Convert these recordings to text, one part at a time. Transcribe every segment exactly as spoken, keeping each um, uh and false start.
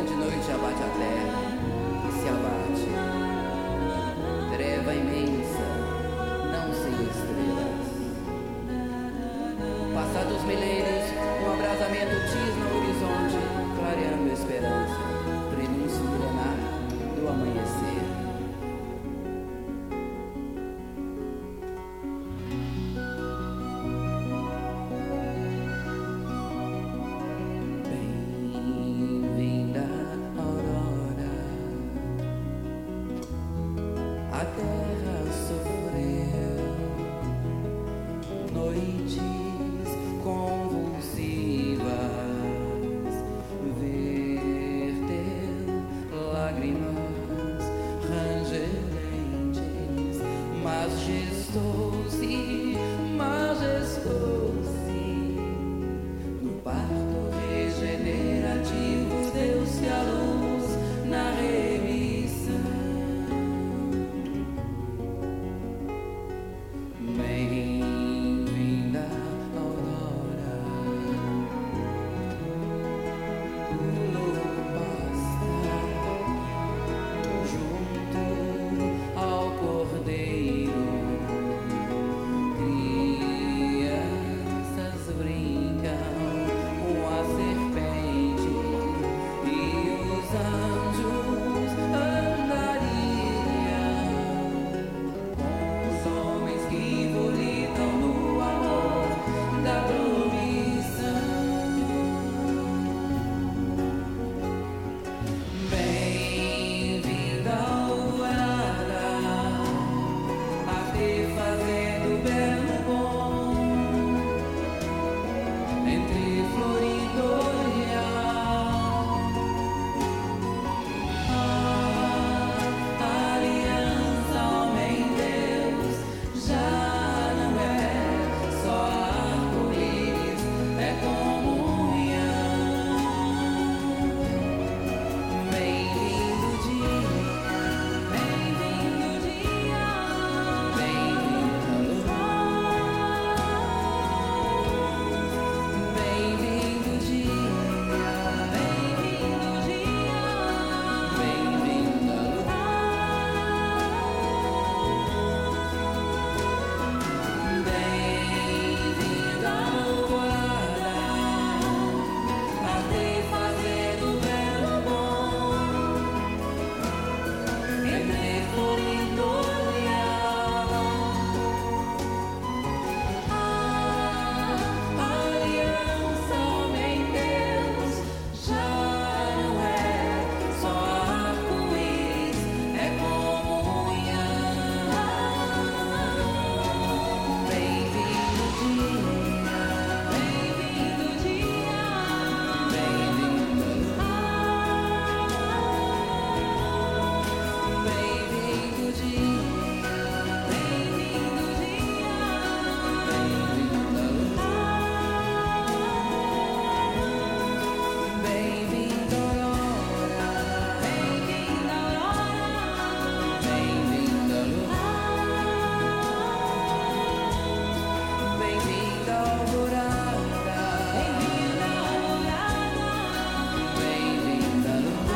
de noite abate a terra e se abate. Treva imensa, não sem estrelas. Passados milênios, um abrasamento tisna o horizonte, clareando a esperança, prenúncio milenar do amanhecer. A terra sofreu noites convulsivas, verteu lágrimas rangerentes, mas gestou-se, majestou-se no parto regenerativo, deu-se a luz na remissão. Bem-vinda, aurora, o lobo pasta junto ao cordeiro. Crianças brincam com a serpente e os anjos andariam com os homens que volitam no amor da promissão. Bem-vinda, alvorada, a ter fazendo belo bom entre florido olhar. A aliança homem-deus já não é só arco-íris, é comunhão. Bem-vindo dia, bem-vindo dia, bem-vindo bem-vindo dia, bem-vindo dia, bem-vindo Bem-vinda, alvorada, a ter fazendo belo bom entre florido olhar. A aliança homem-deus já não é só arco-íris, é comunhão. Bem-vindo dia, bem-vindo dia, bem-vindo bem-vindo dia, bem-vindo dia, bem-vindo bem-vindo aurora, bem-vindo aurora, bem-vindo bem-vinda alvorada, bem-vinda alvorada, bem-vinda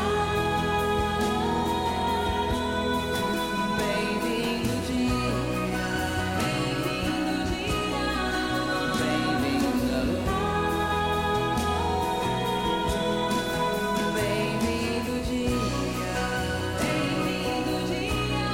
bem-vindo dia, bem-vindo dia, bem-vinda bem-vindo dia, bem-vindo dia.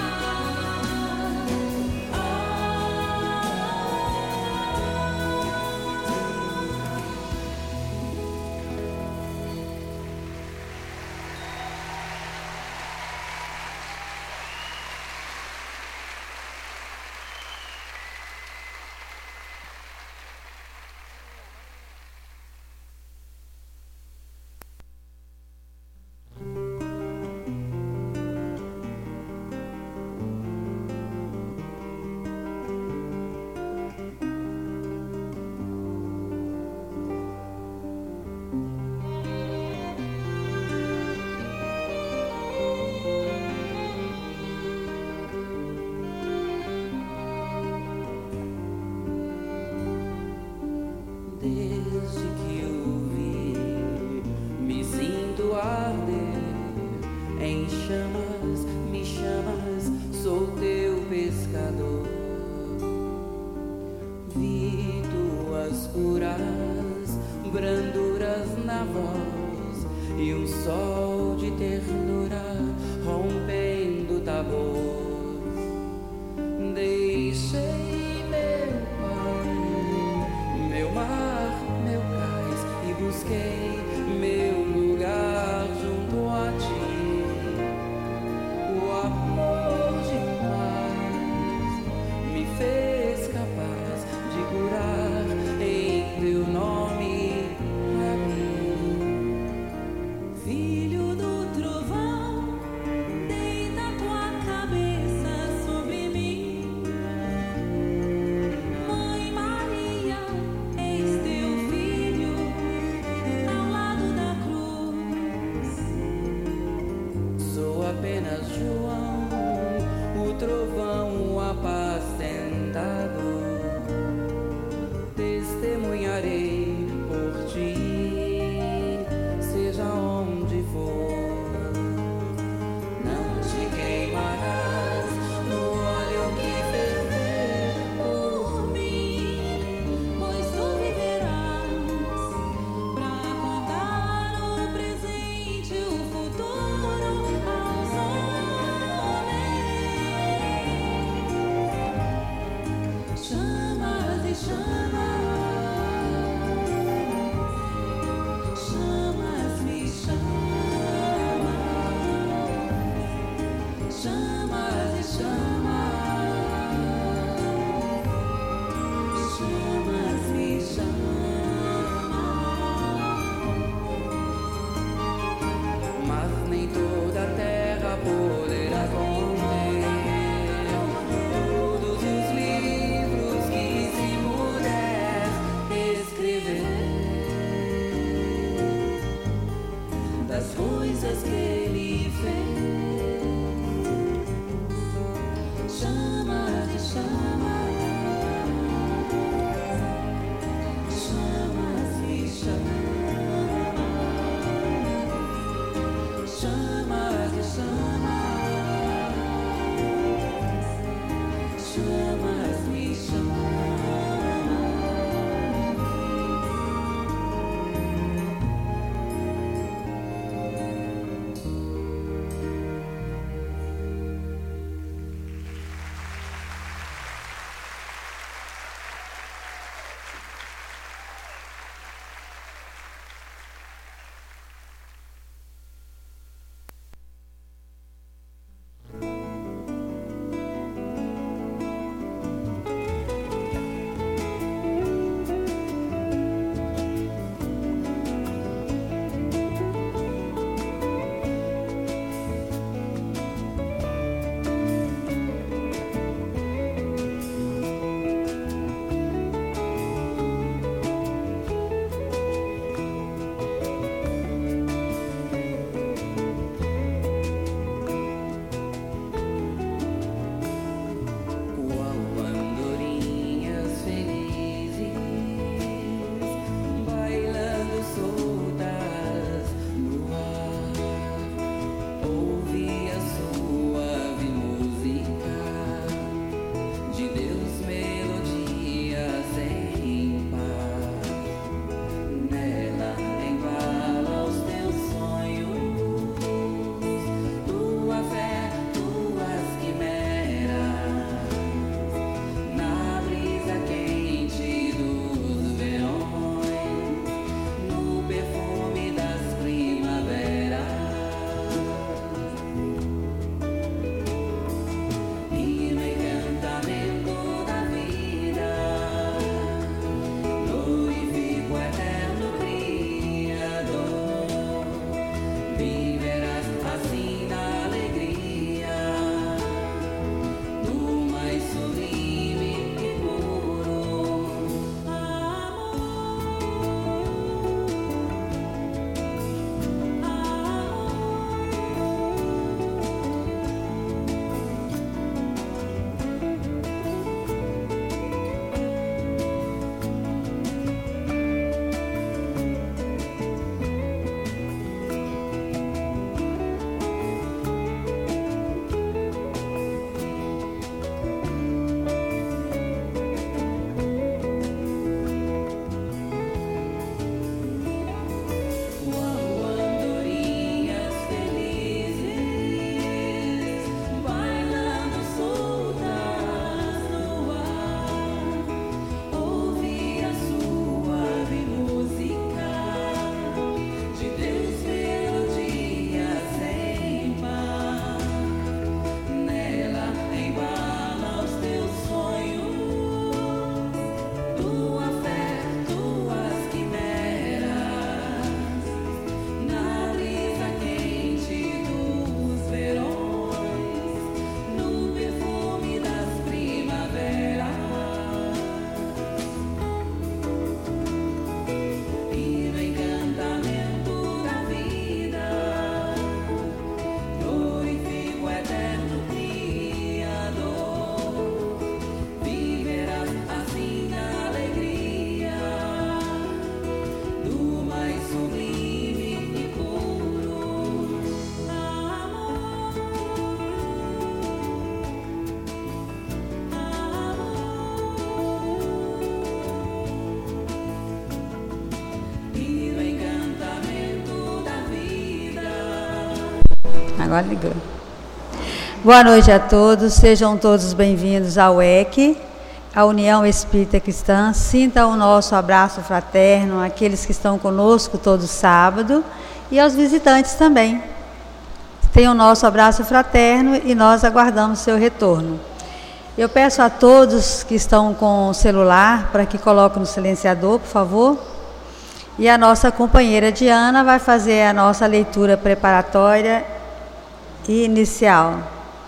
Desde que o vi, me sinto arder Em chamas me chamas, sou teu pescador. Vi tuas curas, branduras na voz e um sol de ternura rompendo Tabor. Deixei meu pai, meu mar, meu cais e busquei meu lugar junto a ti. O amor de paz me fez capaz de curar em teu nome, Rabi. Filho do trovão, deita tua cabeça sobre mim. Mãe Maria, eis teu filho ao lado da cruz. Sou apenas João, o trovão apacentado. Testemunharei por ti, seja onde for. Não te queimarás no óleo que ferver Por mim, pois tu viverás pra contar o presente e o futuro aos homens. Chamas e chamas, chamas me chamas, chamas e chamas, chamas me chamas. mas nem toda a terra poderá conter todos os livros que se puder escrever das coisas que ele fez. Chamas e chamas, chamas me chamas, chamas e chamas, chamas me chamas. Agora ligou. Boa noite a todos, sejam todos bem-vindos ao E C, a União Espírita Cristã. Sintam o nosso abraço fraterno, aqueles que estão conosco todo sábado e aos visitantes também. Tenham o nosso abraço fraterno e nós aguardamos seu retorno. Eu peço a todos que estão com o celular para que coloquem no silenciador, por favor. E a nossa companheira Diana vai fazer a nossa leitura preparatória e inicial.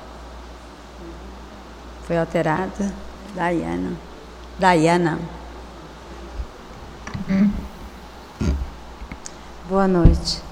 Foi alterada. Diana. Diana. Boa noite.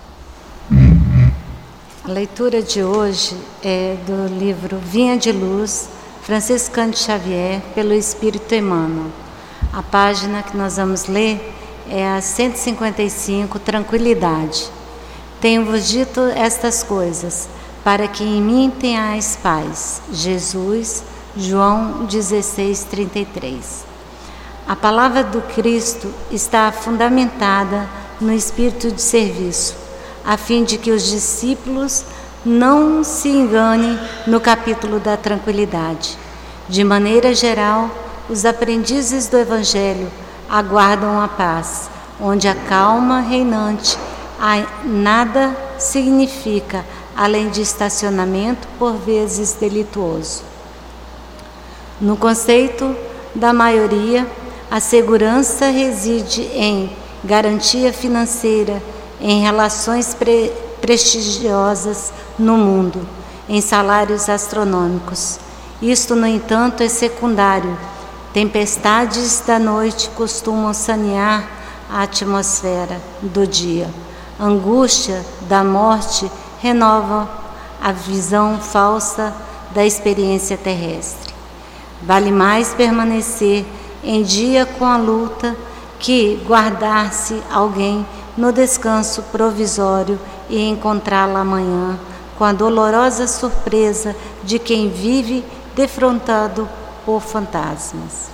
A leitura de hoje é do livro Vinha de Luz, Francisco Cândido Xavier, pelo Espírito Emmanuel. A página que nós vamos ler é a cento e cinquenta e cinco, Tranquilidade. Tenho-vos dito estas coisas, para que em mim tenhais paz. Jesus, João dezesseis, trinta e três. A palavra do Cristo está fundamentada no espírito de serviço, a fim de que os discípulos não se enganem no capítulo da tranquilidade. De maneira geral, os aprendizes do Evangelho aguardam a paz, onde a calma reinante a nada significa, além de estacionamento por vezes delituoso. No conceito da maioria, a segurança reside em garantia financeira, em relações pre- prestigiosas no mundo, em salários astronômicos. Isto, no entanto, é secundário. Tempestades da noite costumam sanear a atmosfera do dia. Angústia da morte renova a visão falsa da experiência terrestre. Vale mais permanecer em dia com a luta que guardar-se alguém no descanso provisório e encontrá-la amanhã com a dolorosa surpresa de quem vive defrontado por fantasmas.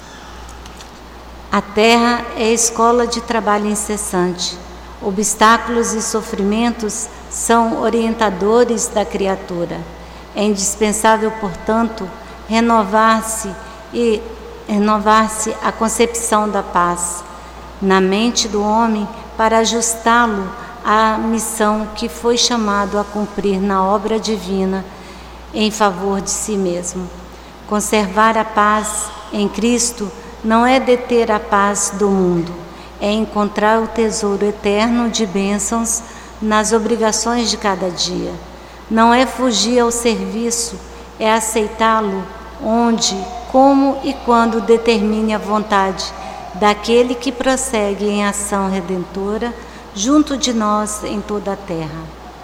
A terra é escola de trabalho incessante. Obstáculos e sofrimentos são orientadores da criatura. É indispensável, portanto, renovar-se e renovar-se a concepção da paz na mente do homem para ajustá-lo à missão que foi chamado a cumprir na obra divina em favor de si mesmo. Conservar a paz em Cristo não é deter a paz do mundo, é encontrar o tesouro eterno de bênçãos nas obrigações de cada dia. Não é fugir ao serviço, é aceitá-lo onde, como e quando determine a vontade daquele que prossegue em ação redentora junto de nós em toda a terra.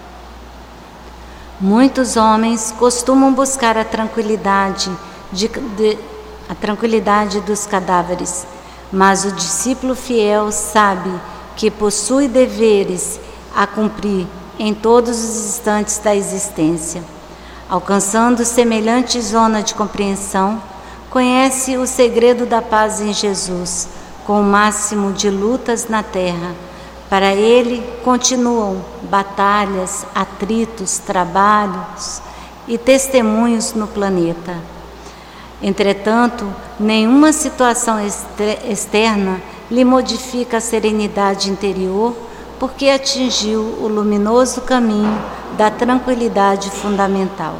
Muitos homens costumam buscar a tranquilidade, de, de, a tranquilidade dos cadáveres, mas o discípulo fiel sabe que possui deveres a cumprir em todos os instantes da existência. Alcançando semelhante zona de compreensão, conhece o segredo da paz em Jesus, com o máximo de lutas na terra. Para ele continuam batalhas, atritos, trabalhos e testemunhos no planeta. Entretanto, nenhuma situação externa lhe modifica a serenidade interior, porque atingiu o luminoso caminho da tranquilidade fundamental.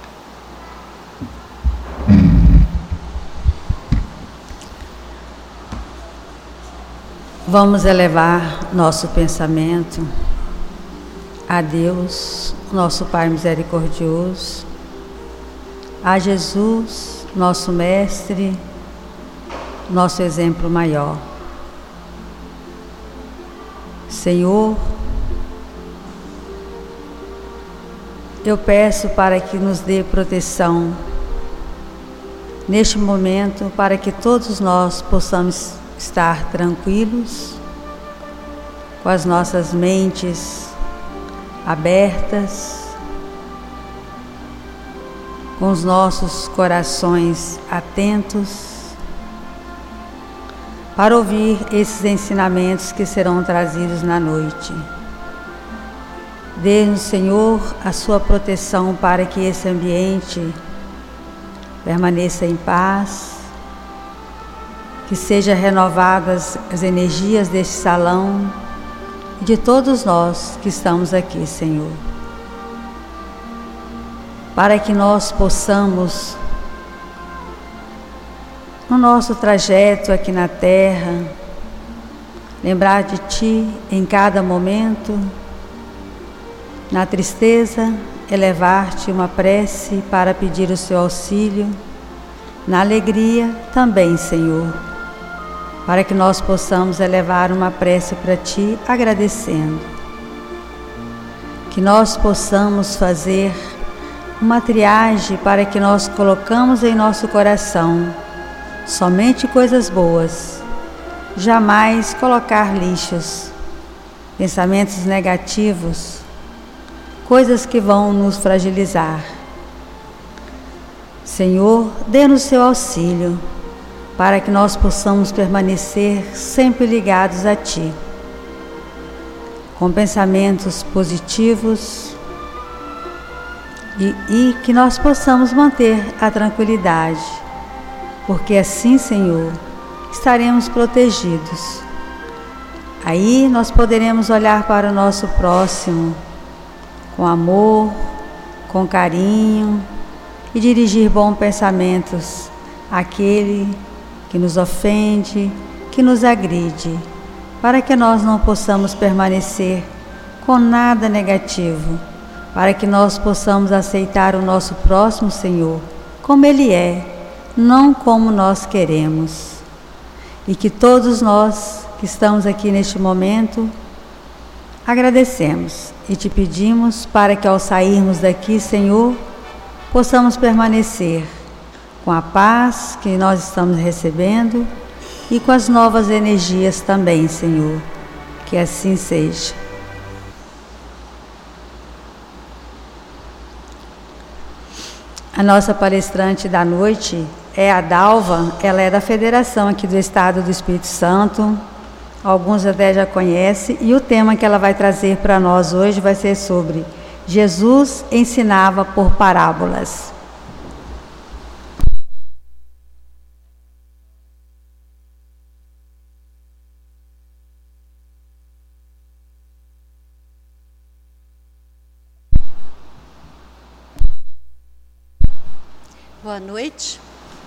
Vamos elevar nosso pensamento a Deus, nosso Pai misericordioso, a Jesus, nosso Mestre, nosso exemplo maior. Senhor, eu peço para que nos dê proteção neste momento, para que todos nós possamos estar tranquilos, com as nossas mentes abertas, com os nossos corações atentos, para ouvir esses ensinamentos que serão trazidos na noite. Dê-nos, Senhor, a sua proteção para que esse ambiente permaneça em paz, que sejam renovadas as energias deste salão e de todos nós que estamos aqui, Senhor. Para que nós possamos, no nosso trajeto aqui na Terra, lembrar de Ti em cada momento, na tristeza, elevar-te uma prece para pedir o Seu auxílio, na alegria também, Senhor, para que nós possamos elevar uma prece para Ti agradecendo. Que nós possamos fazer uma triagem para que nós colocamos em nosso coração somente coisas boas, jamais colocar lixos, pensamentos negativos, coisas que vão nos fragilizar. Senhor, dê-nos Seu auxílio para que nós possamos permanecer sempre ligados a Ti, com pensamentos positivos, E, e que nós possamos manter a tranquilidade, porque assim, Senhor, estaremos protegidos. Aí nós poderemos olhar para o nosso próximo com amor, com carinho e dirigir bons pensamentos àquele que nos ofende, que nos agride, para que nós não possamos permanecer com nada negativo, para que nós possamos aceitar o nosso próximo, Senhor, como ele é, não como nós queremos. E que todos nós que estamos aqui neste momento, agradecemos e te pedimos para que ao sairmos daqui, Senhor, possamos permanecer com a paz que nós estamos recebendo e com as novas energias também, Senhor. Que assim seja. A nossa palestrante da noite é a Dalva, ela é da Federação aqui do Estado do Espírito Santo, alguns até já conhecem, e o tema que ela vai trazer para nós hoje vai ser sobre Jesus ensinava por parábolas. Boa noite,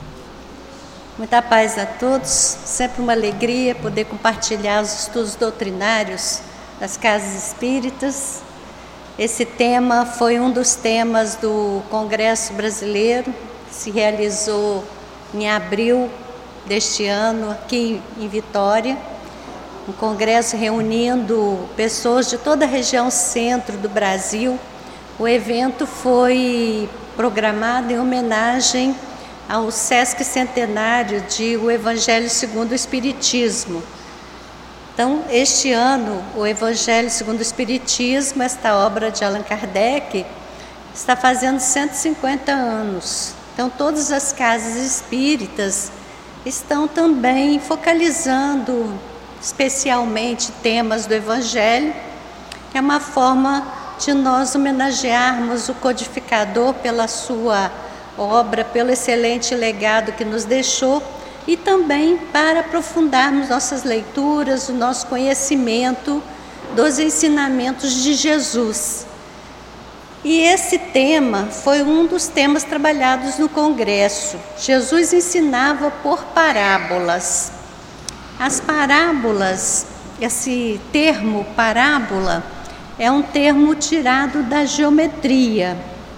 muita paz a todos, sempre uma alegria poder compartilhar os estudos doutrinários das casas espíritas. Esse tema foi um dos temas do Congresso Brasileiro, que se realizou em abril deste ano aqui em Vitória, um congresso reunindo pessoas de toda a região centro do Brasil. O evento foi programado em homenagem ao Sesc Centenário de O Evangelho segundo o Espiritismo. Então, este ano, o Evangelho segundo o Espiritismo, esta obra de Allan Kardec, está fazendo cento e cinquenta anos. Então, todas as casas espíritas estão também focalizando especialmente temas do Evangelho, que é uma forma de nós homenagearmos o codificador pela sua obra, pelo excelente legado que nos deixou, e também para aprofundarmos nossas leituras, o nosso conhecimento dos ensinamentos de Jesus. E esse tema foi um dos temas trabalhados no Congresso. Jesus ensinava por parábolas. As parábolas, esse termo parábola, é um termo tirado da geometria.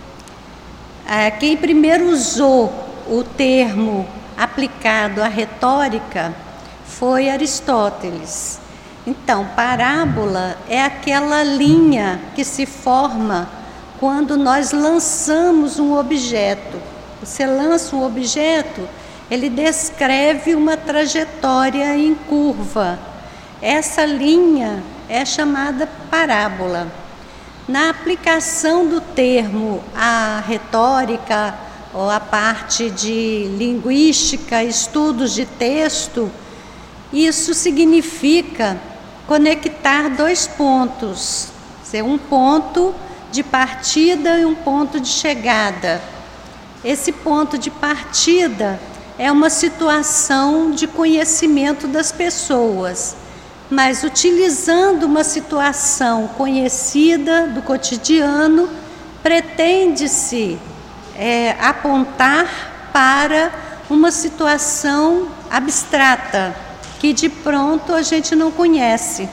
Quem primeiro usou o termo aplicado à retórica foi Aristóteles. Então, parábola é aquela linha que se forma quando nós lançamos um objeto. Você lança um objeto, ele descreve uma trajetória em curva. Essa linha é chamada parábola. Na aplicação do termo à retórica ou à parte de linguística, estudos de texto, isso significa conectar dois pontos. dizer, um ponto de partida e um ponto de chegada. Esse ponto de partida é uma situação de conhecimento das pessoas, mas utilizando uma situação conhecida do cotidiano, pretende-se é, apontar para uma situação abstrata, que de pronto a gente não conhece.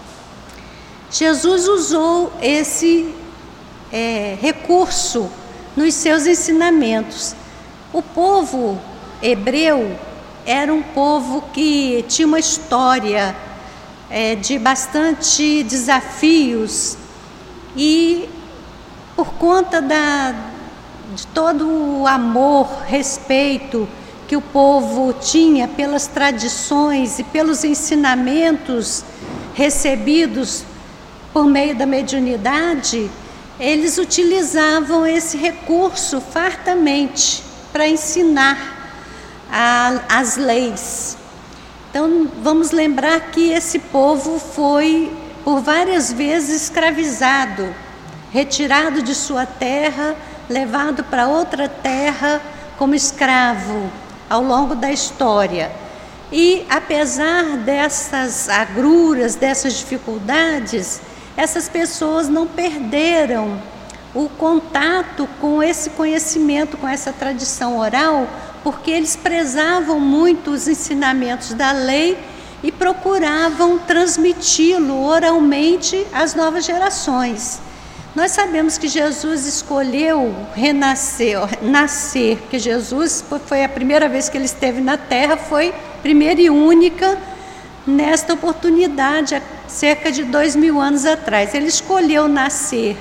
Jesus usou esse é, recurso nos seus ensinamentos. O povo hebreu era um povo que tinha uma história é, de bastante desafios e por conta da, de todo o amor, respeito que o povo tinha pelas tradições e pelos ensinamentos recebidos por meio da mediunidade, eles utilizavam esse recurso fartamente para ensinar a, as leis. Então, vamos lembrar que esse povo foi por várias vezes escravizado, retirado de sua terra, levado para outra terra como escravo ao longo da história. E apesar dessas agruras, dessas dificuldades, essas pessoas não perderam o contato com esse conhecimento, com essa tradição oral, porque eles prezavam muito os ensinamentos da lei e procuravam transmiti-lo oralmente às novas gerações. Nós sabemos que Jesus escolheu renascer, nascer, porque Jesus foi a primeira vez que ele esteve na Terra, foi primeira e única nesta oportunidade, há cerca de dois mil anos atrás. Ele escolheu nascer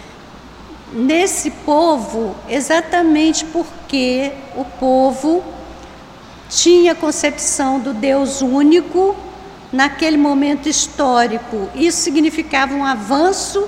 nesse povo exatamente porque o povo tinha concepção do Deus único naquele momento histórico. Isso significava um avanço.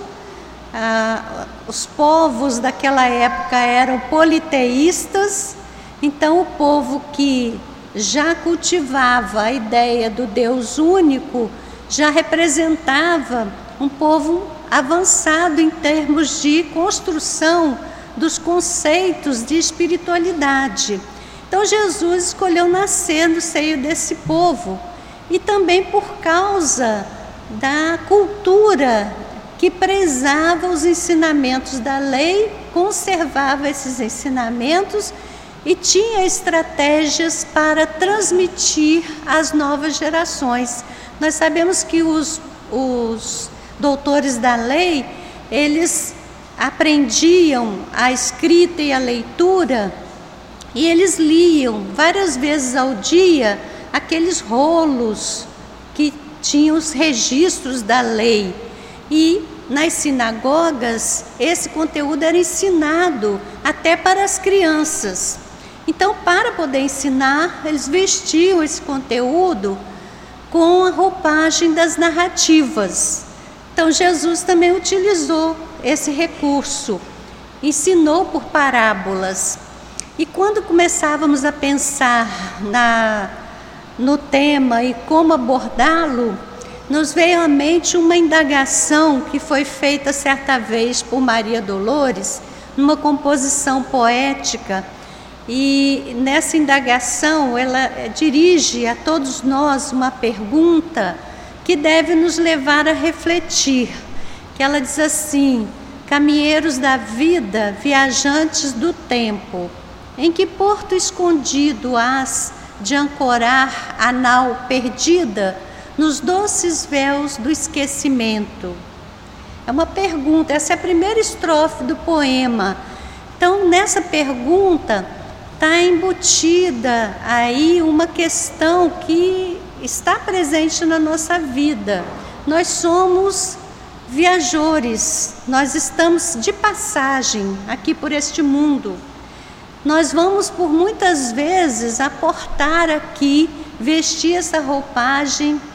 Ah, os povos daquela época eram politeístas, então o povo que já cultivava a ideia do Deus único já representava um povo avançado em termos de construção dos conceitos de espiritualidade. Então Jesus escolheu nascer no seio desse povo e também por causa da cultura que prezava os ensinamentos da lei, conservava esses ensinamentos e tinha estratégias para transmitir às novas gerações. Nós sabemos que os, os doutores da lei, eles aprendiam a escrita e a leitura e eles liam várias vezes ao dia aqueles rolos que tinham os registros da lei. E nas sinagogas, esse conteúdo era ensinado até para as crianças. Então, para poder ensinar, eles vestiam esse conteúdo com a roupagem das narrativas. Então, Jesus também utilizou esse recurso, ensinou por parábolas. E quando começávamos a pensar na, no tema e como abordá-lo, nos veio à mente uma indagação que foi feita certa vez por Maria Dolores, numa composição poética, e nessa indagação ela dirige a todos nós uma pergunta que deve nos levar a refletir, que ela diz assim: caminheiros da vida, viajantes do tempo, em que porto escondido hás de ancorar a nau perdida nos doces véus do esquecimento? É uma pergunta, essa é a primeira estrofe do poema. Então, nessa pergunta está embutida aí uma questão que está presente na nossa vida. Nós somos viajores, nós estamos de passagem aqui por este mundo. Nós vamos por muitas vezes aportar aqui, vestir essa roupagem